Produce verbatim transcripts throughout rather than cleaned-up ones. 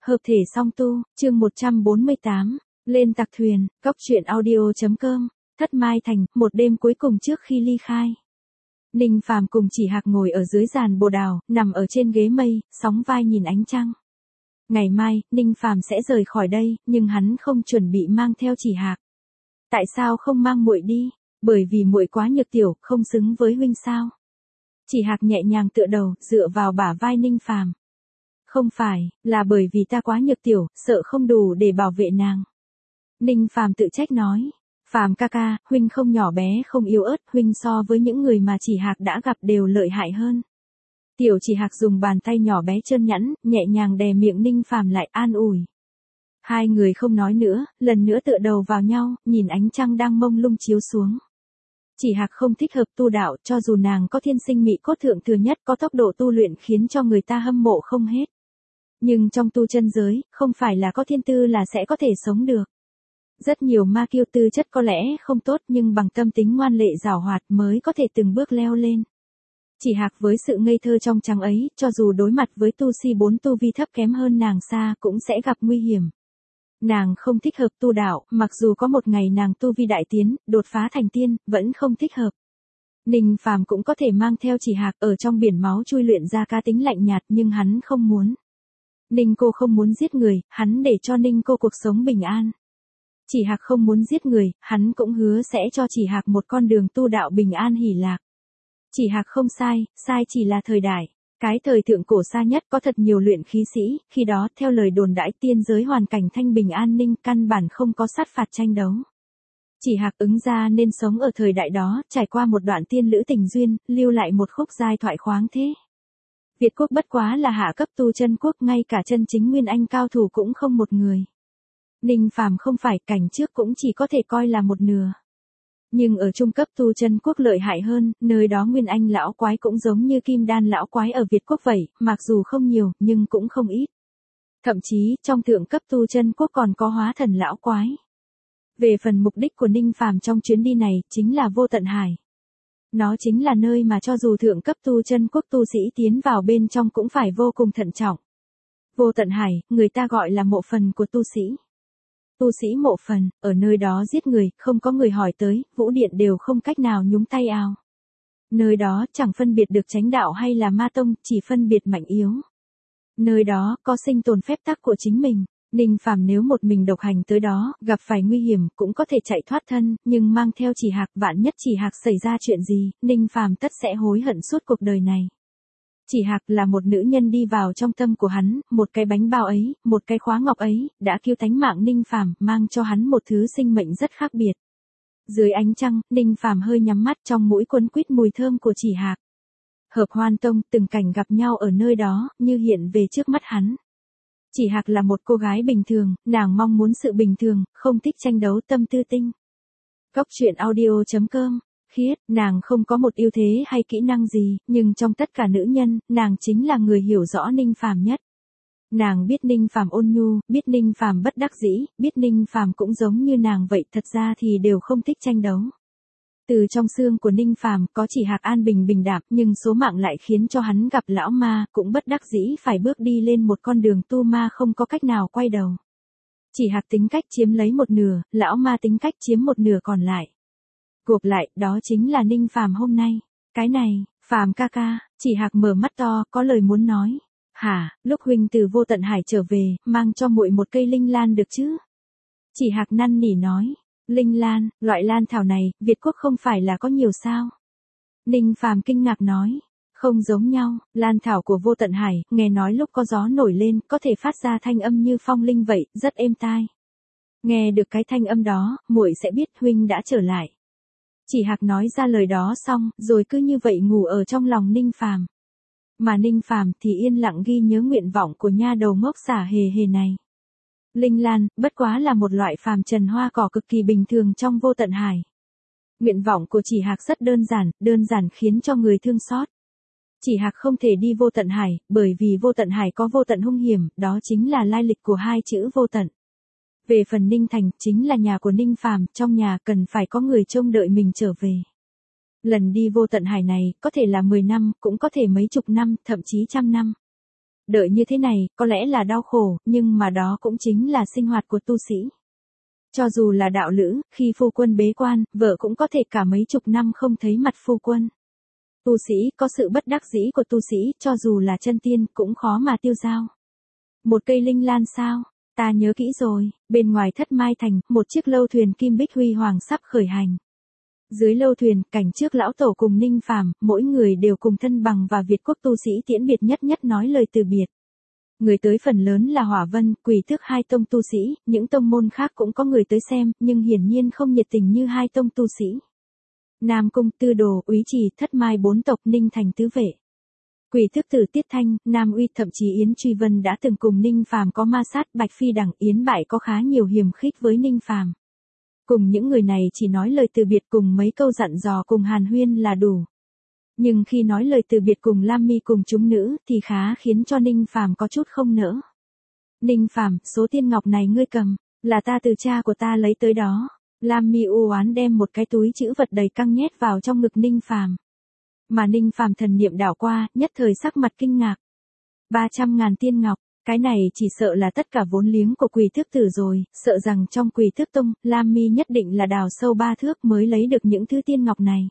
Hợp thể song tu, chương một trăm bốn mươi tám, lên tặc thuyền, góc truyện audio.com, Thất Mai Thành, một đêm cuối cùng trước khi ly khai. Ninh Phàm cùng Chỉ Hạc ngồi ở dưới giàn bồ đào, nằm ở trên ghế mây, sóng vai nhìn ánh trăng. Ngày mai, Ninh Phàm sẽ rời khỏi đây, nhưng hắn không chuẩn bị mang theo Chỉ Hạc. Tại sao không mang muội đi? Bởi vì muội quá nhược tiểu, không xứng với huynh sao? Chỉ Hạc nhẹ nhàng tựa đầu, dựa vào bả vai Ninh Phàm. Không phải, là bởi vì ta quá nhược tiểu, sợ không đủ để bảo vệ nàng. Ninh Phàm tự trách nói. Phàm ca ca, huynh không nhỏ bé không yếu ớt, huynh so với những người mà Chỉ Hạc đã gặp đều lợi hại hơn. Tiểu Chỉ Hạc dùng bàn tay nhỏ bé trơn nhẵn, nhẹ nhàng đè miệng Ninh Phàm lại, an ủi. Hai người không nói nữa, lần nữa tựa đầu vào nhau, nhìn ánh trăng đang mông lung chiếu xuống. Chỉ Hạc không thích hợp tu đạo, cho dù nàng có thiên sinh mỹ cốt thượng thừa nhất, có tốc độ tu luyện khiến cho người ta hâm mộ không hết. Nhưng trong tu chân giới, không phải là có thiên tư là sẽ có thể sống được. Rất nhiều ma kiêu tư chất có lẽ không tốt, nhưng bằng tâm tính ngoan lệ giảo hoạt mới có thể từng bước leo lên. Chỉ Hạc với sự ngây thơ trong trắng ấy, cho dù đối mặt với tu si bốn tu vi thấp kém hơn nàng xa cũng sẽ gặp nguy hiểm. Nàng không thích hợp tu đạo, mặc dù có một ngày nàng tu vi đại tiến, đột phá thành tiên, vẫn không thích hợp. Ninh Phàm cũng có thể mang theo Chỉ Hạc ở trong biển máu chui luyện ra cá tính lạnh nhạt, nhưng hắn không muốn. Ninh cô không muốn giết người, hắn để cho Ninh cô cuộc sống bình an. Chỉ Hạc không muốn giết người, hắn cũng hứa sẽ cho Chỉ Hạc một con đường tu đạo bình an hỷ lạc. Chỉ Hạc không sai, sai chỉ là thời đại. Cái thời thượng cổ xa nhất có thật nhiều luyện khí sĩ, khi đó theo lời đồn đãi tiên giới hoàn cảnh thanh bình an ninh, căn bản không có sát phạt tranh đấu. Chỉ Hạc ứng ra nên sống ở thời đại đó, trải qua một đoạn tiên lữ tình duyên, lưu lại một khúc giai thoại khoáng thế. Việt quốc bất quá là hạ cấp tu chân quốc, ngay cả chân chính nguyên anh cao thủ cũng không một người. Ninh Phàm không phải, cảnh trước cũng chỉ có thể coi là một nửa. Nhưng ở trung cấp tu chân quốc lợi hại hơn, nơi đó nguyên anh lão quái cũng giống như kim đan lão quái ở Việt quốc vậy, mặc dù không nhiều, nhưng cũng không ít. Thậm chí, trong thượng cấp tu chân quốc còn có hóa thần lão quái. Về phần mục đích của Ninh Phàm trong chuyến đi này, chính là Vô Tận Hải. Nó chính là nơi mà cho dù thượng cấp tu chân quốc tu sĩ tiến vào bên trong cũng phải vô cùng thận trọng. Vô Tận Hải, người ta gọi là mộ phần của tu sĩ. Tu sĩ mộ phần, ở nơi đó giết người, không có người hỏi tới, vũ điện đều không cách nào nhúng tay ao. Nơi đó chẳng phân biệt được chánh đạo hay là ma tông, chỉ phân biệt mạnh yếu. Nơi đó có sinh tồn phép tắc của chính mình. Ninh Phàm nếu một mình độc hành tới đó, gặp phải nguy hiểm, cũng có thể chạy thoát thân, nhưng mang theo Chỉ Hạc, vạn nhất Chỉ Hạc xảy ra chuyện gì, Ninh Phàm tất sẽ hối hận suốt cuộc đời này. Chỉ Hạc là một nữ nhân đi vào trong tâm của hắn, một cái bánh bao ấy, một cái khóa ngọc ấy, đã cứu tánh mạng Ninh Phàm, mang cho hắn một thứ sinh mệnh rất khác biệt. Dưới ánh trăng, Ninh Phàm hơi nhắm mắt, trong mũi quấn quýt mùi thơm của Chỉ Hạc. Hợp Hoan Tông, từng cảnh gặp nhau ở nơi đó, như hiện về trước mắt hắn. Chỉ Hạc là một cô gái bình thường, nàng mong muốn sự bình thường, không thích tranh đấu, tâm tư tinh. Góc truyện audio.com, Khiết, nàng không có một ưu thế hay kỹ năng gì, nhưng trong tất cả nữ nhân, nàng chính là người hiểu rõ Ninh Phàm nhất. Nàng biết Ninh Phàm ôn nhu, biết Ninh Phàm bất đắc dĩ, biết Ninh Phàm cũng giống như nàng vậy, thật ra thì đều không thích tranh đấu. Từ trong xương của Ninh Phàm có Chỉ Hạc an bình bình đạm, nhưng số mạng lại khiến cho hắn gặp lão ma, cũng bất đắc dĩ phải bước đi lên một con đường tu ma không có cách nào quay đầu. Chỉ Hạc tính cách chiếm lấy một nửa, lão ma tính cách chiếm một nửa còn lại. Gộp lại, đó chính là Ninh Phàm hôm nay. Cái này, Phàm ca ca, Chỉ Hạc mở mắt to, có lời muốn nói. Hả, lúc huynh từ Vô Tận Hải trở về, mang cho muội một cây linh lan được chứ? Chỉ Hạc năn nỉ nói. Linh lan, loại lan thảo này, Việt quốc không phải là có nhiều sao? Ninh Phàm kinh ngạc nói. Không giống nhau, lan thảo của Vô Tận Hải, nghe nói lúc có gió nổi lên, có thể phát ra thanh âm như phong linh vậy, rất êm tai. Nghe được cái thanh âm đó, muội sẽ biết huynh đã trở lại. Chỉ Hạc nói ra lời đó xong, rồi cứ như vậy ngủ ở trong lòng Ninh Phàm. Mà Ninh Phàm thì yên lặng ghi nhớ nguyện vọng của nha đầu ngốc xả hề hề này. Linh lan, bất quá là một loại phàm trần hoa cỏ cực kỳ bình thường trong Vô Tận Hải. Nguyện vọng của Chỉ Hạc rất đơn giản, đơn giản khiến cho người thương xót. Chỉ Hạc không thể đi Vô Tận Hải, bởi vì Vô Tận Hải có vô tận hung hiểm, đó chính là lai lịch của hai chữ vô tận. Về phần Ninh Thành, chính là nhà của Ninh Phàm, trong nhà cần phải có người trông đợi mình trở về. Lần đi Vô Tận Hải này, có thể là mười năm, cũng có thể mấy chục năm, thậm chí trăm năm. Đợi như thế này, có lẽ là đau khổ, nhưng mà đó cũng chính là sinh hoạt của tu sĩ. Cho dù là đạo lữ, khi phu quân bế quan, vợ cũng có thể cả mấy chục năm không thấy mặt phu quân. Tu sĩ có sự bất đắc dĩ của tu sĩ, cho dù là chân tiên cũng khó mà tiêu dao. Một cây linh lan sao? Ta nhớ kỹ rồi, bên ngoài Thất Mai Thành, một chiếc lâu thuyền kim bích huy hoàng sắp khởi hành. Dưới lâu thuyền, cảnh trước lão tổ cùng Ninh Phàm, mỗi người đều cùng thân bằng và Việt quốc tu sĩ tiễn biệt nhất nhất nói lời từ biệt. Người tới phần lớn là Hỏa Vân, Quỷ Tước hai tông tu sĩ, những tông môn khác cũng có người tới xem, nhưng hiển nhiên không nhiệt tình như hai tông tu sĩ. Nam Cung, Tư Đồ, Úy Trì, Thất Mai bốn tộc, Ninh Thành tứ vệ. Quỷ Tước Tử Tiết Thanh, Nam Uy, thậm chí Yến Truy Vân đã từng cùng Ninh Phàm có ma sát, Bạch Phi Đằng, Yến Bại có khá nhiều hiềm khích với Ninh Phàm. Cùng những người này chỉ nói lời từ biệt cùng mấy câu dặn dò cùng hàn huyên là đủ. Nhưng khi nói lời từ biệt cùng Lam Mi cùng chúng nữ thì khá khiến cho Ninh Phàm có chút không nỡ. Ninh Phàm, số tiên ngọc này ngươi cầm, là ta từ cha của ta lấy tới đó. Lam Mi u oán đem một cái túi chữ vật đầy căng nhét vào trong ngực Ninh Phàm. Mà Ninh Phàm thần niệm đảo qua, nhất thời sắc mặt kinh ngạc. ba trăm ngàn tiên ngọc, cái này chỉ sợ là tất cả vốn liếng của Quỷ Tước Tử rồi, sợ rằng trong Quỷ Tước Tông, Lam Mi nhất định là đào sâu ba thước mới lấy được những thứ tiên ngọc này.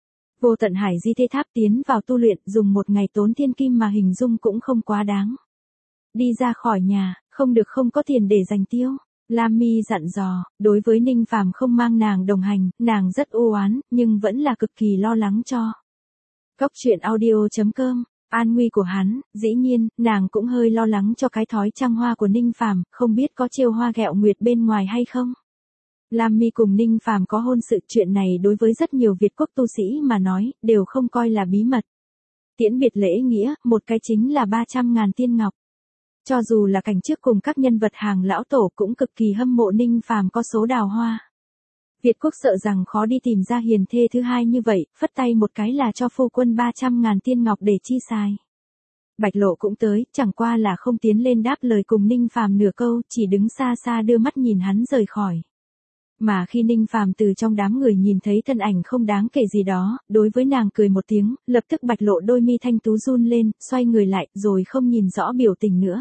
Vô Tận Hải Di Thế Tháp tiến vào tu luyện, dùng một ngày tốn thiên kim mà hình dung cũng không quá đáng. Đi ra khỏi nhà, không được không có tiền để dành tiêu. Lam Mi dặn dò, đối với Ninh Phàm không mang nàng đồng hành, nàng rất u oán, nhưng vẫn là cực kỳ lo lắng cho. Cốc truyện audio chấm com, an nguy của hắn, dĩ nhiên, nàng cũng hơi lo lắng cho cái thói trăng hoa của Ninh Phàm, không biết có trêu hoa ghẹo nguyệt bên ngoài hay không. Lam Mi cùng Ninh Phàm có hôn sự, chuyện này đối với rất nhiều Việt quốc tu sĩ mà nói, đều không coi là bí mật. Tiễn biệt lễ nghĩa, một cái chính là ba trăm ngàn tiên ngọc. Cho dù là cảnh trước cùng các nhân vật hàng lão tổ cũng cực kỳ hâm mộ Ninh Phàm có số đào hoa. Việt quốc sợ rằng khó đi tìm ra hiền thê thứ hai như vậy, phất tay một cái là cho phu quân ba trăm ngàn tiên ngọc để chi xài. Bạch Lộ cũng tới, chẳng qua là không tiến lên đáp lời cùng Ninh Phàm nửa câu, chỉ đứng xa xa đưa mắt nhìn hắn rời khỏi. Mà khi Ninh Phàm từ trong đám người nhìn thấy thân ảnh không đáng kể gì đó, đối với nàng cười một tiếng, lập tức Bạch Lộ đôi mi thanh tú run lên, xoay người lại, rồi không nhìn rõ biểu tình nữa.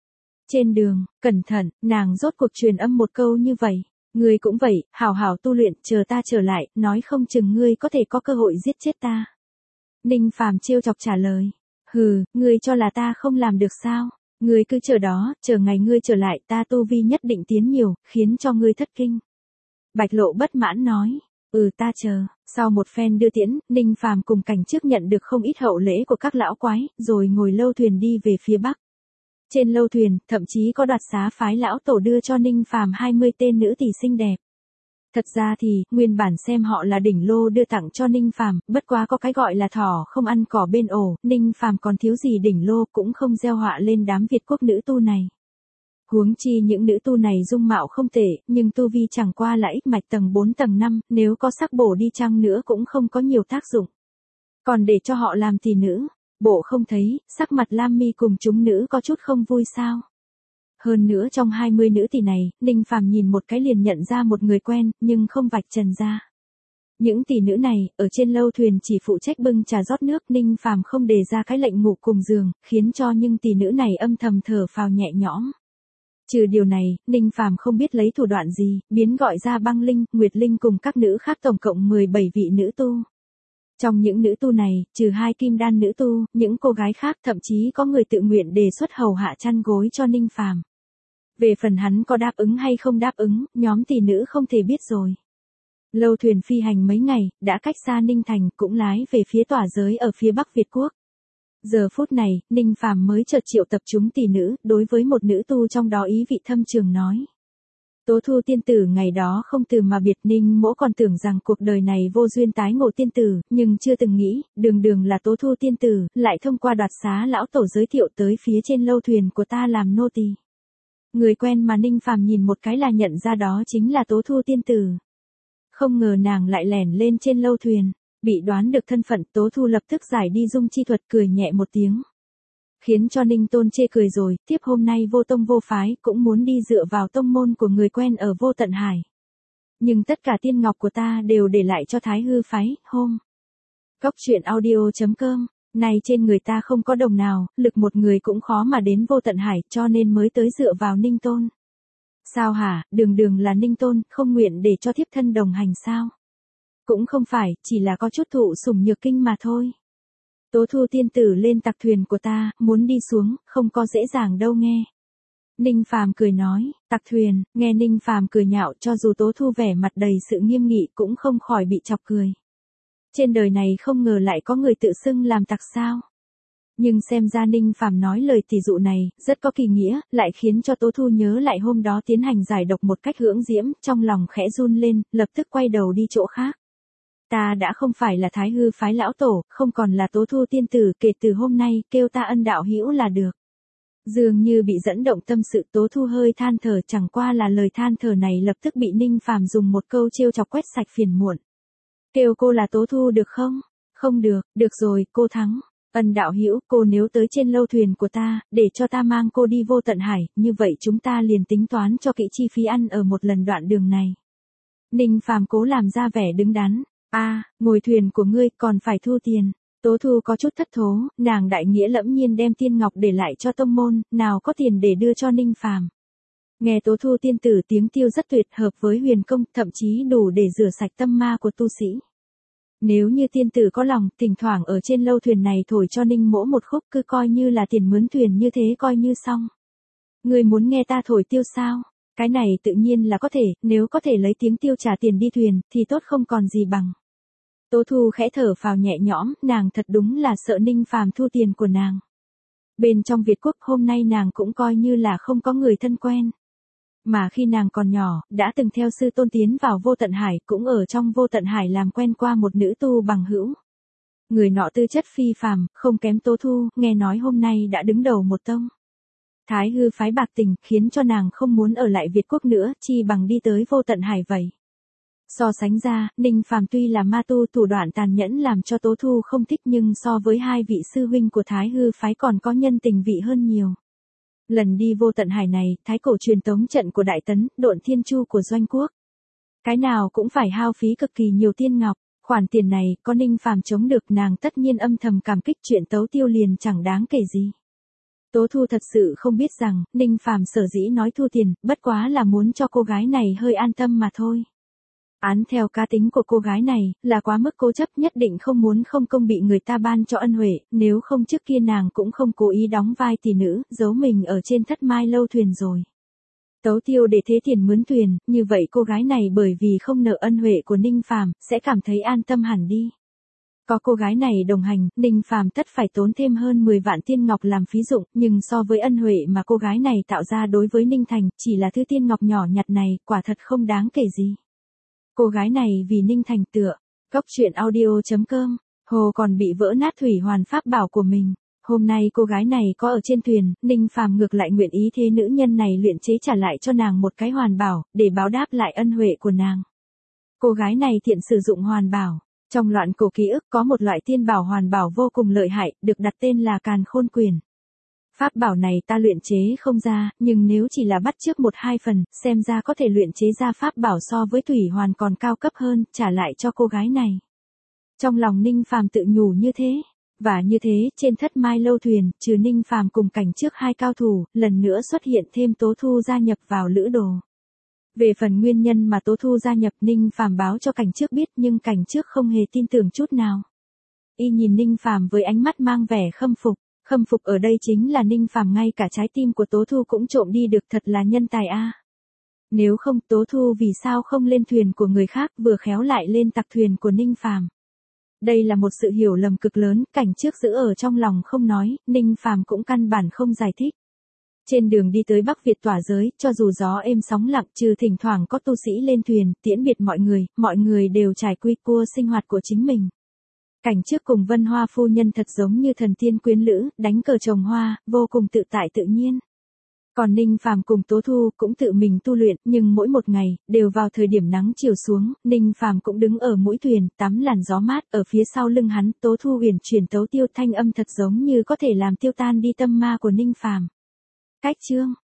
Trên đường, cẩn thận, nàng rốt cuộc truyền âm một câu như vậy. Ngươi cũng vậy, hảo hảo tu luyện, chờ ta trở lại, nói không chừng ngươi có thể có cơ hội giết chết ta. Ninh Phàm trêu chọc trả lời. Hừ, ngươi cho là ta không làm được sao? Ngươi cứ chờ đó, chờ ngày ngươi trở lại, ta tu vi nhất định tiến nhiều, khiến cho ngươi thất kinh. Bạch Lộ bất mãn nói. Ừ, ta chờ. Sau một phen đưa tiễn, Ninh Phàm cùng cảnh trước nhận được không ít hậu lễ của các lão quái, rồi ngồi lâu thuyền đi về phía bắc. Trên lâu thuyền, thậm chí có đoạt xá phái lão tổ đưa cho Ninh Phàm hai mươi tên nữ tỷ xinh đẹp. Thật ra thì, nguyên bản xem họ là đỉnh lô đưa tặng cho Ninh Phàm, bất quá có cái gọi là thỏ không ăn cỏ bên ổ, Ninh Phàm còn thiếu gì đỉnh lô cũng không gieo họa lên đám Việt quốc nữ tu này. Huống chi những nữ tu này dung mạo không tệ, nhưng tu vi chẳng qua là ít mạch tầng bốn tầng năm, nếu có sắc bổ đi chăng nữa cũng không có nhiều tác dụng. Còn để cho họ làm tỷ nữ, bộ không thấy, sắc mặt Lam Mi cùng chúng nữ có chút không vui sao. Hơn nữa trong hai mươi nữ tỷ này, Ninh Phàm nhìn một cái liền nhận ra một người quen, nhưng không vạch trần ra. Những tỷ nữ này, ở trên lâu thuyền chỉ phụ trách bưng trà rót nước, Ninh Phàm không đề ra cái lệnh ngủ cùng giường, khiến cho những tỷ nữ này âm thầm thở phào nhẹ nhõm. Trừ điều này, Ninh Phàm không biết lấy thủ đoạn gì, biến gọi ra Băng Linh, Nguyệt Linh cùng các nữ khác tổng cộng mười bảy vị nữ tu. Trong những nữ tu này, trừ hai kim đan nữ tu, những cô gái khác thậm chí có người tự nguyện đề xuất hầu hạ chăn gối cho Ninh Phàm. Về phần hắn có đáp ứng hay không đáp ứng, nhóm tỷ nữ không thể biết rồi. Lâu thuyền phi hành mấy ngày, đã cách xa Ninh Thành, cũng lái về phía tỏa giới ở phía bắc Việt quốc. Giờ phút này, Ninh Phàm mới chợt triệu tập chúng tỷ nữ, đối với một nữ tu trong đó ý vị thâm trường nói. Tố Thu tiên tử ngày đó không từ mà biệt, Ninh mỗ còn tưởng rằng cuộc đời này vô duyên tái ngộ tiên tử, nhưng chưa từng nghĩ, đường đường là Tố Thu tiên tử, lại thông qua đoạt xá lão tổ giới thiệu tới phía trên lâu thuyền của ta làm nô tỳ. Người quen mà Ninh Phàm nhìn một cái là nhận ra đó chính là Tố Thu tiên tử. Không ngờ nàng lại lẻn lên trên lâu thuyền, bị đoán được thân phận, Tố Thu lập tức giải đi dung chi thuật, cười nhẹ một tiếng. Khiến cho Ninh Tôn chê cười rồi, tiếp hôm nay vô tông vô phái, cũng muốn đi dựa vào tông môn của người quen ở Vô Tận Hải. Nhưng tất cả tiên ngọc của ta đều để lại cho Thái Hư phái, hôm. Cốc truyện audio chấm com Này trên người ta không có đồng nào, lực một người cũng khó mà đến vô tận hải, cho nên mới tới dựa vào Ninh Tôn. Sao hả, đường đường là Ninh Tôn, không nguyện để cho thiếp thân đồng hành sao? Cũng không phải, chỉ là có chút thụ sủng nhược kinh mà thôi. Tố Thu tiên tử lên tặc thuyền của ta, muốn đi xuống, không có dễ dàng đâu nghe. Ninh Phàm cười nói, tặc thuyền, nghe Ninh Phàm cười nhạo, cho dù Tố Thu vẻ mặt đầy sự nghiêm nghị cũng không khỏi bị chọc cười. Trên đời này không ngờ lại có người tự xưng làm tặc sao. Nhưng xem ra Ninh Phàm nói lời tỷ dụ này, rất có kỳ nghĩa, lại khiến cho Tố Thu nhớ lại hôm đó tiến hành giải độc một cách hưỡng diễm, trong lòng khẽ run lên, lập tức quay đầu đi chỗ khác. Ta đã không phải là Thái Hư phái lão tổ, không còn là Tố Thu tiên tử, kể từ hôm nay, kêu ta Ân đạo hữu là được. Dường như bị dẫn động tâm sự, Tố Thu hơi than thở, chẳng qua là lời than thở này lập tức bị Ninh Phàm dùng một câu trêu chọc quét sạch phiền muộn. Kêu cô là Tố Thu được không? Không được, được rồi, cô thắng. Ân đạo hữu, cô nếu tới trên lâu thuyền của ta, để cho ta mang cô đi vô tận hải, như vậy chúng ta liền tính toán cho kỹ chi phí ăn ở một lần đoạn đường này. Ninh Phàm cố làm ra vẻ đứng đắn. A, à, ngồi thuyền của ngươi còn phải thu tiền. Tố Thu có chút thất thố, nàng đại nghĩa lẫm nhiên đem tiên ngọc để lại cho tông môn, nào có tiền để đưa cho Ninh Phàm. Nghe Tố Thu tiên tử tiếng tiêu rất tuyệt hợp với huyền công, thậm chí đủ để rửa sạch tâm ma của tu sĩ. Nếu như tiên tử có lòng, thỉnh thoảng ở trên lâu thuyền này thổi cho Ninh mỗ một khúc, cứ coi như là tiền mướn thuyền, như thế coi như xong. Người muốn nghe ta thổi tiêu sao? Cái này tự nhiên là có thể, nếu có thể lấy tiếng tiêu trả tiền đi thuyền, thì tốt không còn gì bằng. Tố Thu khẽ thở phào nhẹ nhõm, nàng thật đúng là sợ Ninh Phàm thu tiền của nàng. Bên trong Việt Quốc hôm nay nàng cũng coi như là không có người thân quen. Mà khi nàng còn nhỏ, đã từng theo sư tôn tiến vào vô tận hải, cũng ở trong vô tận hải làm quen qua một nữ tu bằng hữu. Người nọ tư chất phi phàm, không kém Tố Thu, nghe nói hôm nay đã đứng đầu một tông. Thái Hư phái bạc tình, khiến cho nàng không muốn ở lại Việt Quốc nữa, chi bằng đi tới vô tận hải vậy. So sánh ra, Ninh Phàm tuy là ma tu, thủ đoạn tàn nhẫn làm cho Tố Thu không thích, nhưng so với hai vị sư huynh của Thái Hư phái còn có nhân tình vị hơn nhiều. Lần đi vô tận hải này, thái cổ truyền tống trận của Đại Tấn, Độn Thiên Chu của Doanh Quốc. Cái nào cũng phải hao phí cực kỳ nhiều tiên ngọc, khoản tiền này, có Ninh Phàm chống được, nàng tất nhiên âm thầm cảm kích, chuyện tấu tiêu liền chẳng đáng kể gì. Tố Thu thật sự không biết rằng, Ninh Phàm sở dĩ nói thu tiền, bất quá là muốn cho cô gái này hơi an tâm mà thôi. Án theo cá tính của cô gái này, là quá mức cố chấp, nhất định không muốn không công bị người ta ban cho ân huệ, nếu không trước kia nàng cũng không cố ý đóng vai tỷ nữ, giấu mình ở trên Thất Mai lâu thuyền rồi. Tấu tiêu để thế tiền mướn thuyền, như vậy cô gái này bởi vì không nợ ân huệ của Ninh Phàm, sẽ cảm thấy an tâm hẳn đi. Có cô gái này đồng hành, Ninh Phàm tất phải tốn thêm hơn mười vạn tiên ngọc làm phí dụng, nhưng so với ân huệ mà cô gái này tạo ra đối với Ninh Thành, chỉ là thứ tiên ngọc nhỏ nhặt này, quả thật không đáng kể gì. Cô gái này vì Ninh Thành tựa, góc truyện audio chấm com, hồ còn bị vỡ nát thủy hoàn pháp bảo của mình. Hôm nay cô gái này có ở trên thuyền, Ninh Phàm ngược lại nguyện ý thế nữ nhân này luyện chế trả lại cho nàng một cái hoàn bảo, để báo đáp lại ân huệ của nàng. Cô gái này thiện sử dụng hoàn bảo. Trong loạn cổ ký ức có một loại tiên bảo hoàn bảo vô cùng lợi hại, được đặt tên là Càn Khôn Quyền. Pháp bảo này ta luyện chế không ra, nhưng nếu chỉ là bắt chước một hai phần, xem ra có thể luyện chế ra pháp bảo so với thủy hoàn còn cao cấp hơn, trả lại cho cô gái này. Trong lòng Ninh Phàm tự nhủ như thế. Và như thế, trên Thất Mai lâu thuyền, trừ Ninh Phàm cùng cảnh trước hai cao thủ, lần nữa xuất hiện thêm Tố Thu gia nhập vào lữ đồ. Về phần nguyên nhân mà Tố Thu gia nhập, Ninh Phàm báo cho cảnh trước biết, nhưng cảnh trước không hề tin tưởng chút nào. Y nhìn Ninh Phàm với ánh mắt mang vẻ khâm phục, khâm phục ở đây chính là Ninh Phàm ngay cả trái tim của Tố Thu cũng trộm đi được, thật là nhân tài a. Nếu không, Tố Thu vì sao không lên thuyền của người khác, vừa khéo lại lên tặc thuyền của Ninh Phàm. Đây là một sự hiểu lầm cực lớn, cảnh trước giữ ở trong lòng không nói, Ninh Phàm cũng căn bản không giải thích. Trên đường đi tới Bắc Việt tỏa giới, cho dù gió êm sóng lặng, trừ thỉnh thoảng có tu sĩ lên thuyền, tiễn biệt mọi người, mọi người đều trải quy cua sinh hoạt của chính mình. Cảnh trước cùng Vân Hoa phu nhân thật giống như thần tiên quyến lữ, đánh cờ trồng hoa, vô cùng tự tại tự nhiên. Còn Ninh Phàm cùng Tố Thu cũng tự mình tu luyện, nhưng mỗi một ngày, đều vào thời điểm nắng chiều xuống, Ninh Phàm cũng đứng ở mũi thuyền, tắm làn gió mát, ở phía sau lưng hắn, Tố Thu uyển chuyển tấu tiêu, thanh âm thật giống như có thể làm tiêu tan đi tâm ma của Ninh Phàm. Cách chương